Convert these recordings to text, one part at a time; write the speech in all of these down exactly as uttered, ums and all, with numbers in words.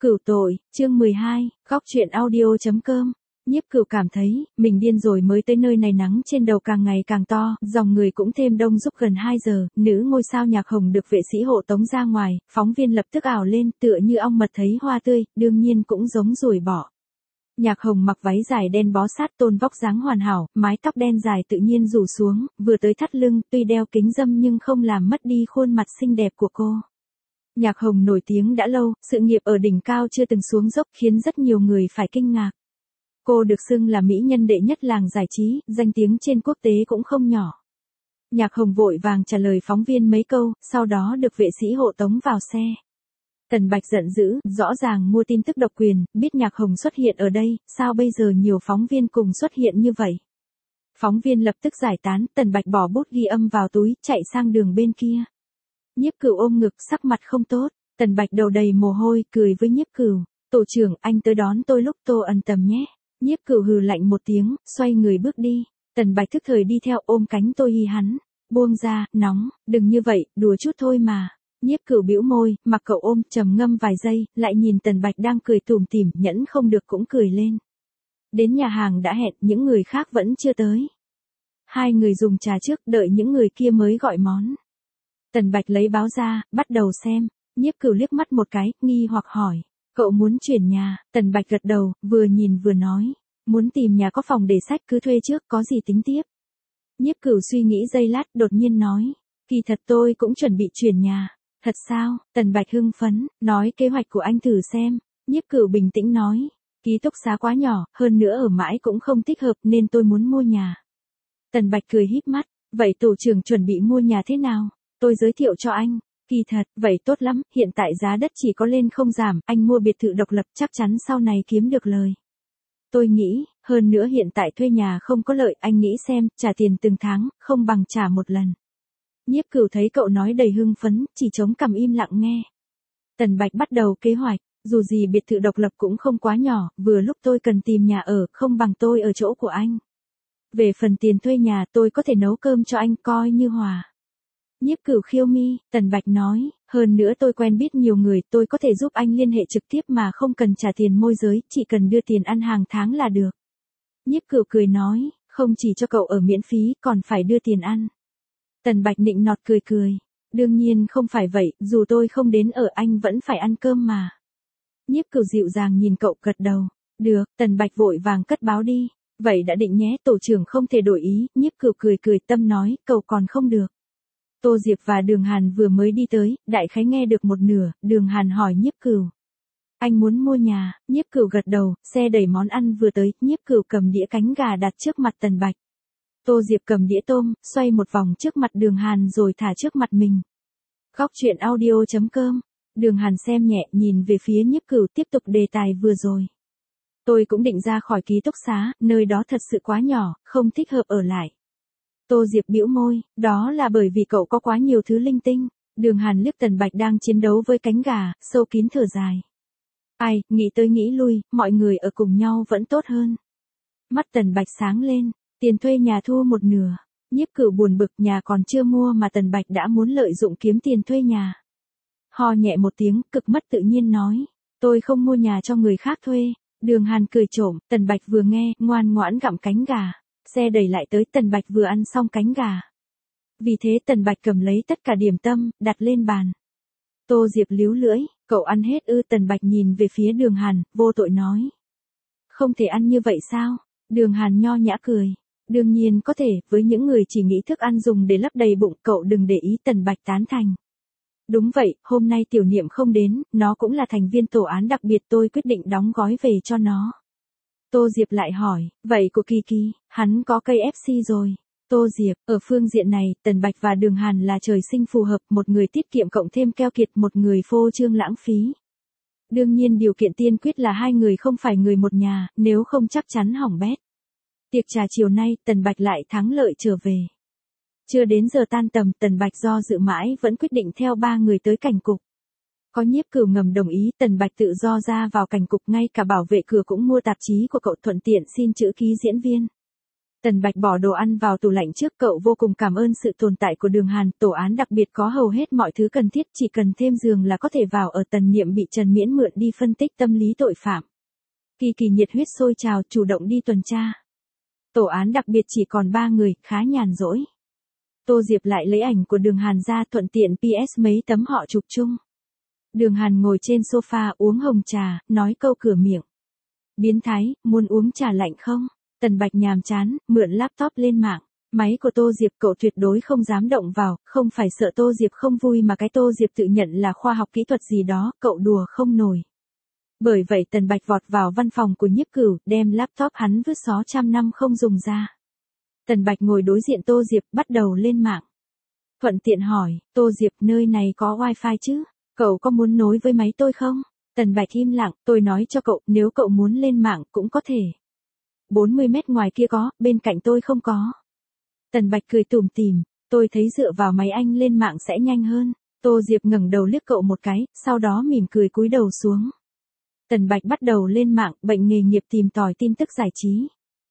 Cửu tội, chương mười hai, góc truyện audio.com. Nhiếp Cửu cảm thấy, mình điên rồi mới tới nơi này, nắng trên đầu càng ngày càng to, dòng người cũng thêm đông đúc. Gần hai giờ, nữ ngôi sao Nhạc Hồng được vệ sĩ hộ tống ra ngoài, phóng viên lập tức ảo lên, tựa như ong mật thấy hoa tươi, đương nhiên cũng giống ruồi bọ. Nhạc Hồng mặc váy dài đen bó sát, tôn vóc dáng hoàn hảo, mái tóc đen dài tự nhiên rủ xuống, vừa tới thắt lưng, tuy đeo kính râm nhưng không làm mất đi khuôn mặt xinh đẹp của cô. Nhạc Hồng nổi tiếng đã lâu, sự nghiệp ở đỉnh cao chưa từng xuống dốc khiến rất nhiều người phải kinh ngạc. Cô được xưng là mỹ nhân đệ nhất làng giải trí, danh tiếng trên quốc tế cũng không nhỏ. Nhạc Hồng vội vàng trả lời phóng viên mấy câu, sau đó được vệ sĩ hộ tống vào xe. Tần Bạch giận dữ, rõ ràng mua tin tức độc quyền, biết Nhạc Hồng xuất hiện ở đây, sao bây giờ nhiều phóng viên cùng xuất hiện như vậy? Phóng viên lập tức giải tán, Tần Bạch bỏ bút ghi âm vào túi, chạy sang đường bên kia. Nhiếp Cửu ôm ngực, sắc mặt không tốt. Tần Bạch đầu đầy mồ hôi, cười với Nhiếp Cửu, "Tổ trưởng, anh tới đón tôi lúc Tô ẩn tầm nhé." Nhiếp Cửu hừ lạnh một tiếng, xoay người bước đi. Tần Bạch thức thời đi theo, ôm cánh Tô Hi hắn, "Buông ra, nóng, đừng như vậy, đùa chút thôi mà." Nhiếp Cửu bĩu môi, mặc cậu ôm, trầm ngâm vài giây, lại nhìn Tần Bạch đang cười tủm tỉm, nhẫn không được cũng cười lên. Đến nhà hàng đã hẹn, những người khác vẫn chưa tới. Hai người dùng trà trước, đợi những người kia mới gọi món. Tần Bạch lấy báo ra, bắt đầu xem. Nhiếp Cửu liếc mắt một cái, nghi hoặc hỏi, "Cậu muốn chuyển nhà?" Tần Bạch gật đầu, vừa nhìn vừa nói, "Muốn tìm nhà có phòng để sách, cứ thuê trước, có gì tính tiếp." Nhiếp Cửu suy nghĩ giây lát, đột nhiên nói, "Kỳ thật tôi cũng chuẩn bị chuyển nhà." "Thật sao?" Tần Bạch hưng phấn, nói, "Kế hoạch của anh thử xem." Nhiếp Cửu bình tĩnh nói, "Ký túc xá quá nhỏ, hơn nữa ở mãi cũng không thích hợp nên tôi muốn mua nhà." Tần Bạch cười híp mắt, "Vậy tổ trưởng chuẩn bị mua nhà thế nào? Tôi giới thiệu cho anh." "Kỳ thật, vậy tốt lắm, hiện tại giá đất chỉ có lên không giảm, anh mua biệt thự độc lập chắc chắn sau này kiếm được lời." "Tôi nghĩ, hơn nữa hiện tại thuê nhà không có lợi, anh nghĩ xem, trả tiền từng tháng, không bằng trả một lần." Nhiếp Cửu thấy cậu nói đầy hưng phấn, chỉ chống cằm im lặng nghe. Tần Bạch bắt đầu kế hoạch, "Dù gì biệt thự độc lập cũng không quá nhỏ, vừa lúc tôi cần tìm nhà ở, không bằng tôi ở chỗ của anh. Về phần tiền thuê nhà tôi có thể nấu cơm cho anh, coi như hòa." Nhiếp Cửu khiêu mi, Tần Bạch nói, "Hơn nữa tôi quen biết nhiều người, tôi có thể giúp anh liên hệ trực tiếp mà không cần trả tiền môi giới, chỉ cần đưa tiền ăn hàng tháng là được." Nhiếp Cửu cười nói, "Không chỉ cho cậu ở miễn phí, còn phải đưa tiền ăn." Tần Bạch nịnh nọt cười cười, "Đương nhiên không phải vậy, dù tôi không đến ở anh vẫn phải ăn cơm mà." Nhiếp Cửu dịu dàng nhìn cậu, gật đầu, "Được." Tần Bạch vội vàng cất báo đi, "Vậy đã định nhé, tổ trưởng không thể đổi ý." Nhiếp Cửu cười cười tâm nói, "Cậu còn không được." Tô Diệp và Đường Hàn vừa mới đi tới, đại khái nghe được một nửa, Đường Hàn hỏi Nhiếp Cửu, "Anh muốn mua nhà?" Nhiếp Cửu gật đầu, xe đẩy món ăn vừa tới, Nhiếp Cửu cầm đĩa cánh gà đặt trước mặt Tần Bạch. Tô Diệp cầm đĩa tôm, xoay một vòng trước mặt Đường Hàn rồi thả trước mặt mình. Góc truyện audio.com. Đường Hàn xem nhẹ, nhìn về phía Nhiếp Cửu, tiếp tục đề tài vừa rồi. "Tôi cũng định ra khỏi ký túc xá, nơi đó thật sự quá nhỏ, không thích hợp ở lại." Tô Diệp bĩu môi, "Đó là bởi vì cậu có quá nhiều thứ linh tinh." Đường Hàn liếc Tần Bạch đang chiến đấu với cánh gà, sâu kín thở dài. "Ai, nghĩ tới nghĩ lui, mọi người ở cùng nhau vẫn tốt hơn." Mắt Tần Bạch sáng lên, "Tiền thuê nhà thu một nửa." Nhiếp Cửu buồn bực, nhà còn chưa mua mà Tần Bạch đã muốn lợi dụng kiếm tiền thuê nhà. Ho nhẹ một tiếng, cực mất tự nhiên nói, "Tôi không mua nhà cho người khác thuê." Đường Hàn cười trộm, Tần Bạch vừa nghe, ngoan ngoãn gặm cánh gà. Xe đẩy lại tới, Tần Bạch vừa ăn xong cánh gà. Vì thế Tần Bạch cầm lấy tất cả điểm tâm, đặt lên bàn. Tô Diệp líu lưỡi, "Cậu ăn hết ư?" Tần Bạch nhìn về phía Đường Hàn, vô tội nói, "Không thể ăn như vậy sao?" Đường Hàn nho nhã cười, "Đương nhiên có thể, với những người chỉ nghĩ thức ăn dùng để lấp đầy bụng, cậu đừng để ý." Tần Bạch tán thành. "Đúng vậy, hôm nay Tiểu Niệm không đến, nó cũng là thành viên tổ án đặc biệt, tôi quyết định đóng gói về cho nó." Tô Diệp lại hỏi, "Vậy của Kỳ Kỳ, hắn có cây ép xê rồi?" Tô Diệp, ở phương diện này, Tần Bạch và Đường Hàn là trời sinh phù hợp, một người tiết kiệm cộng thêm keo kiệt, một người phô trương lãng phí. Đương nhiên điều kiện tiên quyết là hai người không phải người một nhà, nếu không chắc chắn hỏng bét. Tiệc trà chiều nay, Tần Bạch lại thắng lợi trở về. Chưa đến giờ tan tầm, Tần Bạch do dự mãi vẫn quyết định theo ba người tới cảnh cục. Có Nhiếp Cửu ngầm đồng ý, Tần Bạch tự do ra vào cảnh cục, ngay cả bảo vệ cửa cũng mua tạp chí của cậu, thuận tiện xin chữ ký diễn viên. Tần Bạch bỏ đồ ăn vào tủ lạnh trước, cậu vô cùng cảm ơn sự tồn tại của Đường Hàn, tổ án đặc biệt có hầu hết mọi thứ cần thiết, chỉ cần thêm giường là có thể vào ở. Tần Niệm bị Trần Miễn mượn đi phân tích tâm lý tội phạm. Kỳ Kỳ nhiệt huyết sôi trào, chủ động đi tuần tra. Tổ án đặc biệt chỉ còn ba người, khá nhàn rỗi. Tô Diệp lại lấy ảnh của Đường Hàn ra, thuận tiện pê ét mấy tấm họ chụp chung. Đường Hàn ngồi trên sofa uống hồng trà, nói câu cửa miệng. Biến thái, muốn uống trà lạnh không? Tần Bạch nhàm chán, mượn laptop lên mạng. Máy của Tô Diệp cậu tuyệt đối không dám động vào, không phải sợ Tô Diệp không vui mà cái Tô Diệp tự nhận là khoa học kỹ thuật gì đó, cậu đùa không nổi. Bởi vậy Tần Bạch vọt vào văn phòng của Nhiếp Cửu, đem laptop hắn vứt xó trăm năm không dùng ra. Tần Bạch ngồi đối diện Tô Diệp, bắt đầu lên mạng. Thuận tiện hỏi, Tô Diệp, nơi này có wifi chứ? Cậu có muốn nối với máy tôi không? Tần Bạch im lặng, tôi nói cho cậu, nếu cậu muốn lên mạng cũng có thể. bốn mươi mét ngoài kia có, bên cạnh tôi không có. Tần Bạch cười tủm tỉm, tôi thấy dựa vào máy anh lên mạng sẽ nhanh hơn. Tô Diệp ngẩng đầu liếc cậu một cái, sau đó mỉm cười cúi đầu xuống. Tần Bạch bắt đầu lên mạng, bệnh nghề nghiệp tìm tòi tin tức giải trí.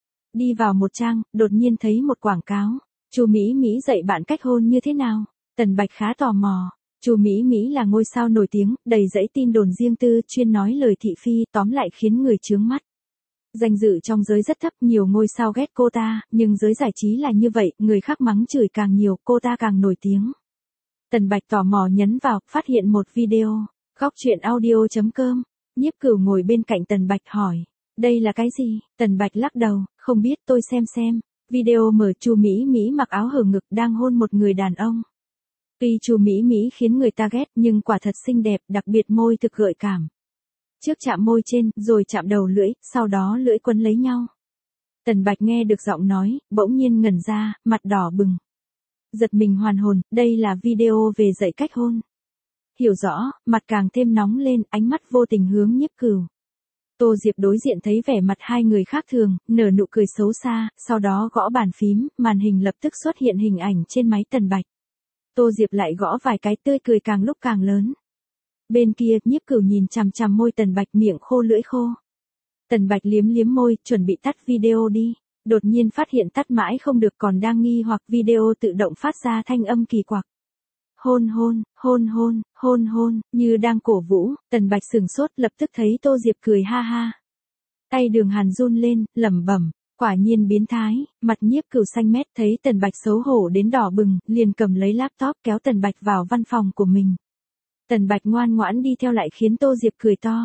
Đi vào một trang, đột nhiên thấy một quảng cáo. Chu Mỹ Mỹ dạy bạn cách hôn như thế nào? Tần Bạch khá tò mò. Chu Mỹ Mỹ là ngôi sao nổi tiếng, đầy dẫy tin đồn riêng tư, chuyên nói lời thị phi, tóm lại khiến người chướng mắt. Danh dự trong giới rất thấp, nhiều ngôi sao ghét cô ta, nhưng giới giải trí là như vậy, người khác mắng chửi càng nhiều, cô ta càng nổi tiếng. Tần Bạch tò mò nhấn vào, phát hiện một video. Góc truyện audio chấm com. Nhiếp Cửu ngồi bên cạnh Tần Bạch hỏi, đây là cái gì? Tần Bạch lắc đầu, không biết, tôi xem xem. Video mở Chu Mỹ Mỹ mặc áo hở ngực đang hôn một người đàn ông. Tuy Chu Mỹ Mỹ khiến người ta ghét nhưng quả thật xinh đẹp, đặc biệt môi thực gợi cảm. Trước chạm môi trên, rồi chạm đầu lưỡi, sau đó lưỡi quấn lấy nhau. Tần Bạch nghe được giọng nói, bỗng nhiên ngẩn ra, mặt đỏ bừng. Giật mình hoàn hồn, đây là video về dạy cách hôn. Hiểu rõ, mặt càng thêm nóng lên, ánh mắt vô tình hướng Nhiếp Cửu. Tô Diệp đối diện thấy vẻ mặt hai người khác thường, nở nụ cười xấu xa, sau đó gõ bàn phím, màn hình lập tức xuất hiện hình ảnh trên máy Tần Bạch. Tô Diệp lại gõ vài cái, tươi cười càng lúc càng lớn. Bên kia, Nhiếp Cửu nhìn chằm chằm môi Tần Bạch, miệng khô lưỡi khô. Tần Bạch liếm liếm môi, chuẩn bị tắt video đi. Đột nhiên phát hiện tắt mãi không được, còn đang nghi hoặc video tự động phát ra thanh âm kỳ quặc. Hôn hôn, hôn hôn, hôn hôn, như đang cổ vũ. Tần Bạch sửng sốt, lập tức thấy Tô Diệp cười ha ha. Tay Đường Hàn run lên, lẩm bẩm, quả nhiên biến thái. Mặt Nhiếp Cửu xanh mét, thấy Tần Bạch xấu hổ đến đỏ bừng, liền cầm lấy laptop kéo Tần Bạch vào văn phòng của mình. Tần Bạch ngoan ngoãn đi theo, lại khiến Tô Diệp cười to.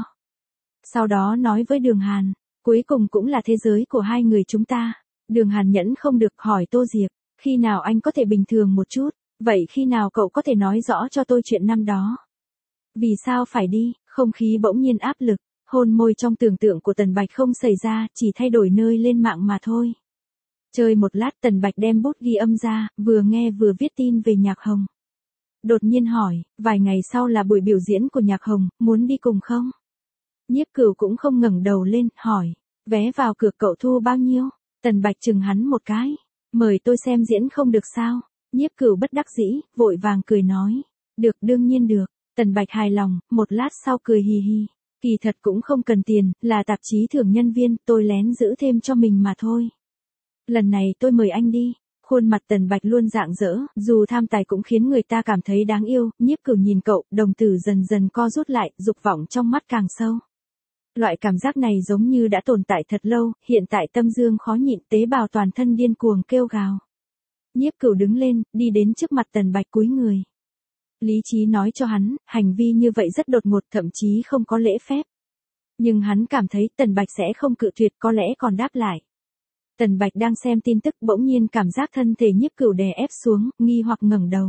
Sau đó nói với Đường Hàn, cuối cùng cũng là thế giới của hai người chúng ta. Đường Hàn nhẫn không được, hỏi Tô Diệp, khi nào anh có thể bình thường một chút, vậy khi nào cậu có thể nói rõ cho tôi chuyện năm đó? Vì sao phải đi? Không khí bỗng nhiên áp lực, hôn môi trong tưởng tượng của Tần Bạch không xảy ra, chỉ thay đổi nơi lên mạng mà thôi. Chơi một lát, Tần Bạch đem bút ghi âm ra, vừa nghe vừa viết tin về Nhạc Hồng. Đột nhiên hỏi, vài ngày sau là buổi biểu diễn của Nhạc Hồng, muốn đi cùng không? Nhiếp Cửu cũng không ngẩng đầu lên, hỏi, vé vào cửa cậu thu bao nhiêu? Tần Bạch chừng hắn một cái, mời tôi xem diễn không được sao? Nhiếp Cửu bất đắc dĩ, vội vàng cười nói, được, đương nhiên được. Tần Bạch hài lòng, một lát sau cười hì hì, kỳ thật cũng không cần tiền, là tạp chí thưởng nhân viên, tôi lén giữ thêm cho mình mà thôi. Lần này tôi mời anh đi. Khuôn mặt Tần Bạch luôn rạng rỡ, dù tham tài cũng khiến người ta cảm thấy đáng yêu. Nhiếp Cửu nhìn cậu, đồng tử dần dần co rút lại, dục vọng trong mắt càng sâu. Loại cảm giác này giống như đã tồn tại thật lâu, hiện tại tâm dương khó nhịn, tế bào toàn thân điên cuồng kêu gào. Nhiếp Cửu đứng lên, đi đến trước mặt Tần Bạch cúi người. Lý trí nói cho hắn, hành vi như vậy rất đột ngột, thậm chí không có lễ phép. Nhưng hắn cảm thấy Tần Bạch sẽ không cự tuyệt, có lẽ còn đáp lại. Tần Bạch đang xem tin tức, bỗng nhiên cảm giác thân thể Nhiếp Cửu đè ép xuống, nghi hoặc ngẩng đầu.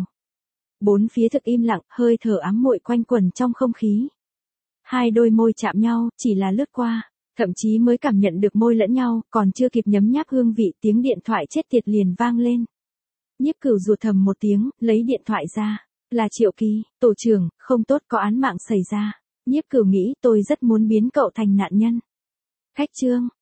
Bốn phía thực im lặng, hơi thở ám muội quanh quẩn trong không khí. Hai đôi môi chạm nhau, chỉ là lướt qua, thậm chí mới cảm nhận được môi lẫn nhau, còn chưa kịp nhấm nháp hương vị, tiếng điện thoại chết tiệt liền vang lên. Nhiếp Cửu rụt thầm một tiếng, lấy điện thoại ra, là Triệu Kỳ, tổ trưởng, không tốt, có án mạng xảy ra. Nhiếp Cửu nghĩ, tôi rất muốn biến cậu thành nạn nhân. Khách trương,